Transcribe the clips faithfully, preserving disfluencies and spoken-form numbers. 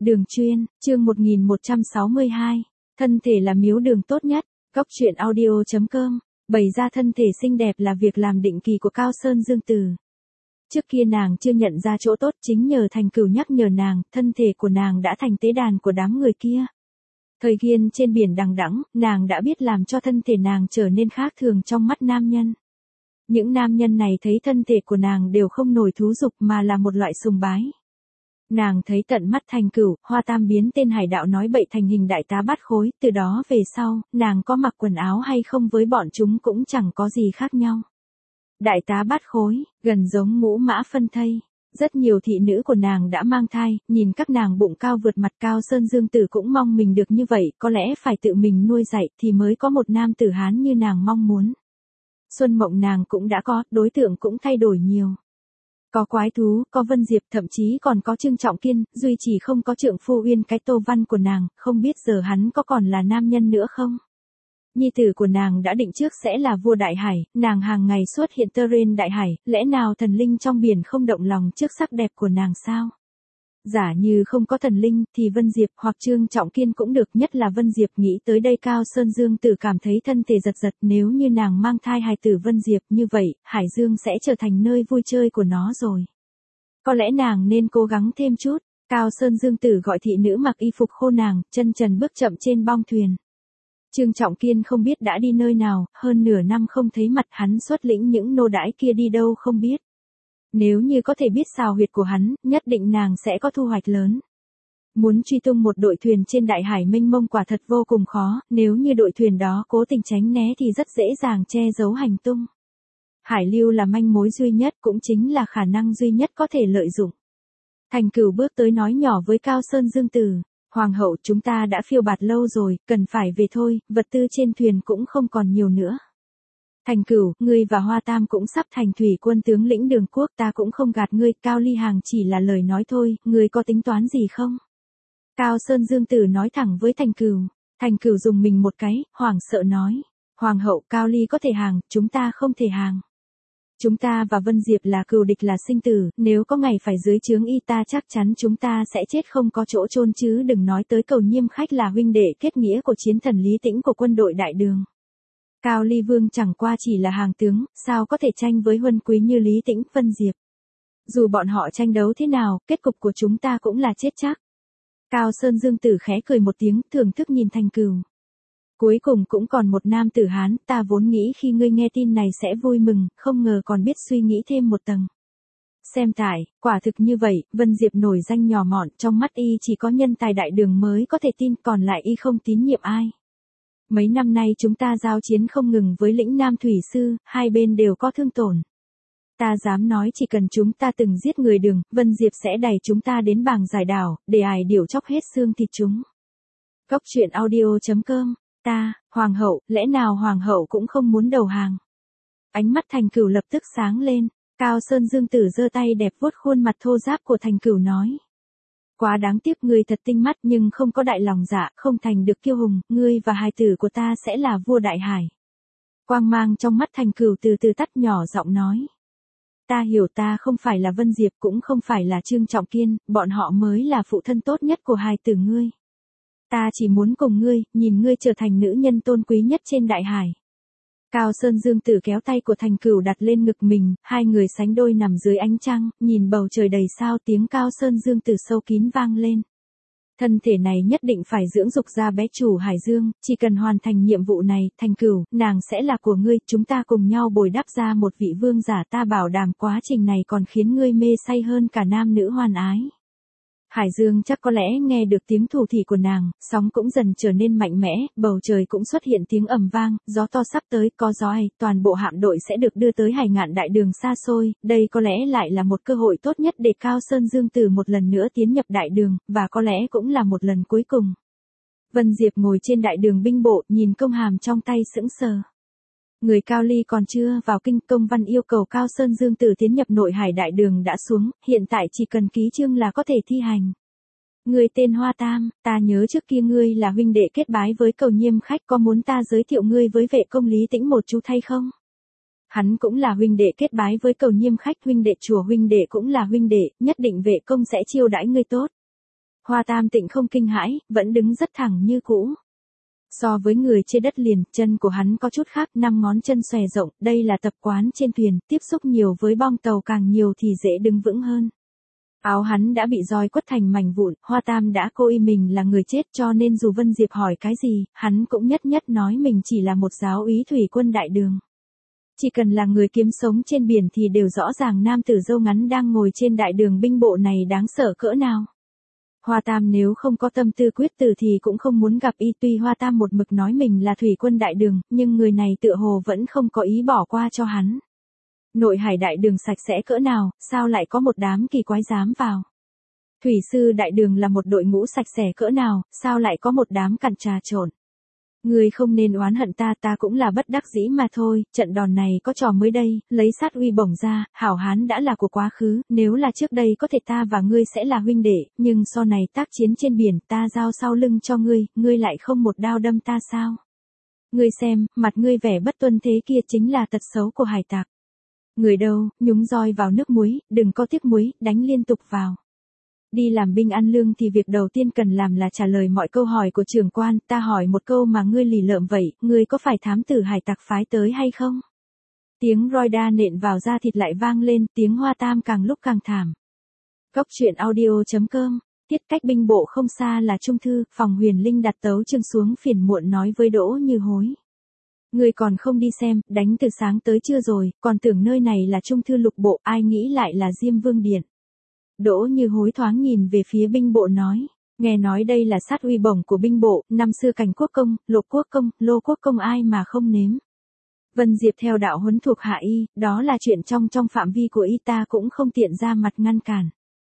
Đường chuyên, chương một nghìn một trăm sáu mươi hai. Thân thể là miếu đường tốt nhất. Góc truyện audio chấm com. Bày ra thân thể xinh đẹp là việc làm định kỳ của Cao Sơn Dương Tử. Trước kia nàng chưa nhận ra chỗ tốt, chính nhờ Thành Cửu nhắc nhở nàng, thân thể của nàng đã thành tế đàn của đám người kia. Thời gian trên biển đằng đẵng, nàng đã biết làm cho thân thể nàng trở nên khác thường trong mắt nam nhân. Những nam nhân này thấy thân thể của nàng đều không nổi thú dục mà là một loại sùng bái. Nàng thấy tận mắt Thành Cửu, Hoa Tam biến tên hải đạo nói bậy thành hình đại tá bát khối, từ đó về sau, nàng có mặc quần áo hay không với bọn chúng cũng chẳng có gì khác nhau. Đại tá bát khối, gần giống ngũ mã phân thây. Rất nhiều thị nữ của nàng đã mang thai, nhìn các nàng bụng cao vượt mặt. Cao Sơn Dương Tử cũng mong mình được như vậy, có lẽ phải tự mình nuôi dạy thì mới có một nam tử hán như nàng mong muốn. Xuân mộng nàng cũng đã có, đối tượng cũng thay đổi nhiều. Có quái thú, có Vân Diệp, thậm chí còn có Trương Trọng Kiên, duy chỉ không có trượng phu Uyên cái Tô Văn của nàng, không biết giờ hắn có còn là nam nhân nữa không? Nhi tử của nàng đã định trước sẽ là vua Đại Hải, nàng hàng ngày xuất hiện tơ rên Đại Hải, lẽ nào thần linh trong biển không động lòng trước sắc đẹp của nàng sao? Giả như không có thần linh thì Vân Diệp hoặc Trương Trọng Kiên cũng được, nhất là Vân Diệp. Nghĩ tới đây Cao Sơn Dương Tử cảm thấy thân thể giật giật, nếu như nàng mang thai hài tử Vân Diệp như vậy, Hải Dương sẽ trở thành nơi vui chơi của nó rồi. Có lẽ nàng nên cố gắng thêm chút. Cao Sơn Dương Tử gọi thị nữ mặc y phục khô nàng, chân trần bước chậm trên bong thuyền. Trương Trọng Kiên không biết đã đi nơi nào, hơn nửa năm không thấy mặt hắn, xuất lĩnh những nô đãi kia đi đâu không biết. Nếu như có thể biết xào huyệt của hắn, nhất định nàng sẽ có thu hoạch lớn. Muốn truy tung một đội thuyền trên đại hải mênh mông quả thật vô cùng khó, nếu như đội thuyền đó cố tình tránh né thì rất dễ dàng che giấu hành tung. Hải lưu là manh mối duy nhất, cũng chính là khả năng duy nhất có thể lợi dụng. Thành Cửu bước tới nói nhỏ với Cao Sơn Dương Tử, Hoàng hậu, chúng ta đã phiêu bạt lâu rồi, cần phải về thôi, vật tư trên thuyền cũng không còn nhiều nữa. Thành Cửu, ngươi và Hoa Tam cũng sắp thành thủy quân tướng lĩnh Đường Quốc, ta cũng không gạt ngươi, Cao Ly Hàng chỉ là lời nói thôi, ngươi có tính toán gì không? Cao Sơn Dương Tử nói thẳng với Thành Cửu. Thành Cửu dùng mình một cái, hoảng sợ nói, Hoàng hậu, Cao Ly có thể hàng, chúng ta không thể hàng. Chúng ta và Vân Diệp là cừu địch là sinh tử, nếu có ngày phải dưới trướng y ta chắc chắn chúng ta sẽ chết không có chỗ chôn, chứ đừng nói tới Cầu Nhiêm Khách là huynh đệ kết nghĩa của chiến thần Lý Tĩnh của quân đội Đại Đường. Cao Ly Vương chẳng qua chỉ là hàng tướng, sao có thể tranh với huân quý như Lý Tĩnh, Vân Diệp. Dù bọn họ tranh đấu thế nào, kết cục của chúng ta cũng là chết chắc. Cao Sơn Dương Tử khẽ cười một tiếng, thưởng thức nhìn Thành Cửu. Cuối cùng cũng còn một nam tử hán, ta vốn nghĩ khi ngươi nghe tin này sẽ vui mừng, không ngờ còn biết suy nghĩ thêm một tầng. Xem tại, quả thực như vậy, Vân Diệp nổi danh nhỏ mọn, trong mắt y chỉ có nhân tài Đại Đường mới có thể tin, còn lại y không tín nhiệm ai. Mấy năm nay chúng ta giao chiến không ngừng với lĩnh Nam Thủy Sư, hai bên đều có thương tổn. Ta dám nói chỉ cần chúng ta từng giết người Đường, Vân Diệp sẽ đẩy chúng ta đến bảng giải đảo, để ải điểu chóc hết xương thịt chúng. Góc truyện audio chấm com. Ta, Hoàng hậu, lẽ nào Hoàng hậu cũng không muốn đầu hàng? Ánh mắt Thành Cửu lập tức sáng lên. Cao Sơn Dương Tử giơ tay đẹp vuốt khuôn mặt thô ráp của Thành Cửu nói. Quá đáng tiếc, ngươi thật tinh mắt nhưng không có đại lòng dạ, không thành được kiêu hùng, ngươi và hài tử của ta sẽ là vua Đại Hải. Quang mang trong mắt Thành Cửu từ từ tắt, nhỏ giọng nói. Ta hiểu, ta không phải là Vân Diệp, cũng không phải là Trương Trọng Kiên, bọn họ mới là phụ thân tốt nhất của hài tử ngươi. Ta chỉ muốn cùng ngươi, nhìn ngươi trở thành nữ nhân tôn quý nhất trên Đại Hải. Cao Sơn Dương Tử kéo tay của Thành Cửu đặt lên ngực mình, hai người sánh đôi nằm dưới ánh trăng, nhìn bầu trời đầy sao, tiếng Cao Sơn Dương Tử sâu kín vang lên. Thân thể này nhất định phải dưỡng dục ra bé chủ Hải Dương, chỉ cần hoàn thành nhiệm vụ này, Thành Cửu, nàng sẽ là của ngươi, chúng ta cùng nhau bồi đắp ra một vị vương giả, ta bảo đảm quá trình này còn khiến ngươi mê say hơn cả nam nữ hoàn ái. Hải Dương chắc có lẽ nghe được tiếng thủ thỉ của nàng, sóng cũng dần trở nên mạnh mẽ, bầu trời cũng xuất hiện tiếng ầm vang, gió to sắp tới, có gió ày, toàn bộ hạm đội sẽ được đưa tới Hải Ngạn Đại Đường xa xôi, đây có lẽ lại là một cơ hội tốt nhất để Cao Sơn Dương Tử một lần nữa tiến nhập Đại Đường, và có lẽ cũng là một lần cuối cùng. Vân Diệp ngồi trên Đại Đường binh bộ, nhìn công hàm trong tay sững sờ. Người Cao Ly còn chưa vào kinh, công văn yêu cầu Cao Sơn Dương Tử tiến nhập nội hải Đại Đường đã xuống, hiện tại chỉ cần ký chương là có thể thi hành. Người tên Hoa Tam, ta nhớ trước kia ngươi là huynh đệ kết bái với Cầu Nhiêm Khách, có muốn ta giới thiệu ngươi với vệ công Lý Tĩnh một chút hay không? Hắn cũng là huynh đệ kết bái với Cầu Nhiêm Khách, huynh đệ chùa huynh đệ cũng là huynh đệ, nhất định vệ công sẽ chiêu đãi ngươi tốt. Hoa Tam Tịnh không kinh hãi, vẫn đứng rất thẳng như cũ. So với người trên đất liền, chân của hắn có chút khác, năm ngón chân xòe rộng, đây là tập quán trên thuyền, tiếp xúc nhiều với bong tàu càng nhiều thì dễ đứng vững hơn. Áo hắn đã bị roi quất thành mảnh vụn, Hoa Tam đã cô y mình là người chết cho nên dù Vân Diệp hỏi cái gì, hắn cũng nhất nhất nói mình chỉ là một giáo úy thủy quân đại đường. Chỉ cần là người kiếm sống trên biển thì đều rõ ràng nam tử râu ngắn đang ngồi trên đại đường binh bộ này đáng sợ cỡ nào. Hoa Tam nếu không có tâm tư quyết tử thì cũng không muốn gặp y, tuy Hoa Tam một mực nói mình là thủy quân đại đường, nhưng người này tựa hồ vẫn không có ý bỏ qua cho hắn. Nội hải đại đường sạch sẽ cỡ nào, sao lại có một đám kỳ quái dám vào. Thủy sư đại đường là một đội ngũ sạch sẽ cỡ nào, sao lại có một đám cặn trà trộn. Ngươi không nên oán hận ta, ta cũng là bất đắc dĩ mà thôi, trận đòn này có trò mới đây, lấy sát uy bổng ra, hảo hán đã là của quá khứ, nếu là trước đây có thể ta và ngươi sẽ là huynh đệ, nhưng sau này tác chiến trên biển, ta giao sau lưng cho ngươi, ngươi lại không một đao đâm ta sao? Ngươi xem, mặt ngươi vẻ bất tuân thế kia chính là tật xấu của hải tặc. Người đâu, nhúng roi vào nước muối, đừng có tiếc muối, đánh liên tục vào. Đi làm binh ăn lương thì việc đầu tiên cần làm là trả lời mọi câu hỏi của trưởng quan, ta hỏi một câu mà ngươi lì lợm vậy, ngươi có phải thám tử hải tặc phái tới hay không? Tiếng roi đa nện vào da thịt lại vang lên, tiếng Hoa Tam càng lúc càng thảm. Góc truyện audio chấm com, tiết cách binh bộ không xa là trung thư, Phòng Huyền Linh đặt tấu chương xuống phiền muộn nói với Đỗ Như Hối. Ngươi còn không đi xem, đánh từ sáng tới trưa rồi, còn tưởng nơi này là trung thư lục bộ, ai nghĩ lại là Diêm Vương Điện. Đỗ Như Hối thoáng nhìn về phía binh bộ nói, nghe nói đây là sát uy bổng của binh bộ, năm xưa Cảnh Quốc công, Lộc Quốc công, Lô Quốc công ai mà không nếm. Vân Diệp theo đạo huấn thuộc hạ y, đó là chuyện trong trong phạm vi của y, ta cũng không tiện ra mặt ngăn cản.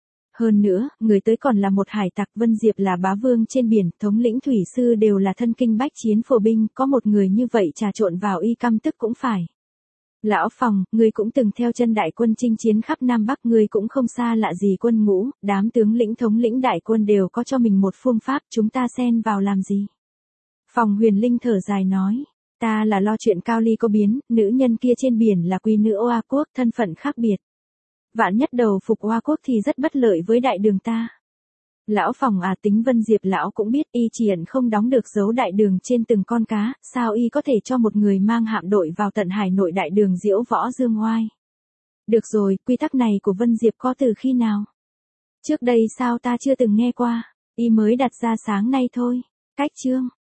Hơn nữa, người tới còn là một hải tặc, Vân Diệp là bá vương trên biển, thống lĩnh thủy sư đều là thân kinh bách chiến phổ binh, có một người như vậy trà trộn vào y căm tức cũng phải. Lão Phòng, ngươi cũng từng theo chân đại quân chinh chiến khắp Nam Bắc, ngươi cũng không xa lạ gì quân ngũ, đám tướng lĩnh thống lĩnh đại quân đều có cho mình một phương pháp, chúng ta xen vào làm gì? Phòng Huyền Linh thở dài nói, ta là lo chuyện Cao Ly có biến, nữ nhân kia trên biển là quý nữ Oa Quốc, thân phận khác biệt. Vạn nhất đầu phục Oa Quốc thì rất bất lợi với đại đường ta. Lão Phòng à, tính Vân Diệp lão cũng biết y chỉ ẩn không đóng được dấu đại đường trên từng con cá, sao y có thể cho một người mang hạm đội vào tận hải nội đại đường diễu võ dương oai. Được rồi, quy tắc này của Vân Diệp có từ khi nào? Trước đây sao ta chưa từng nghe qua, y mới đặt ra sáng nay thôi. Cách chương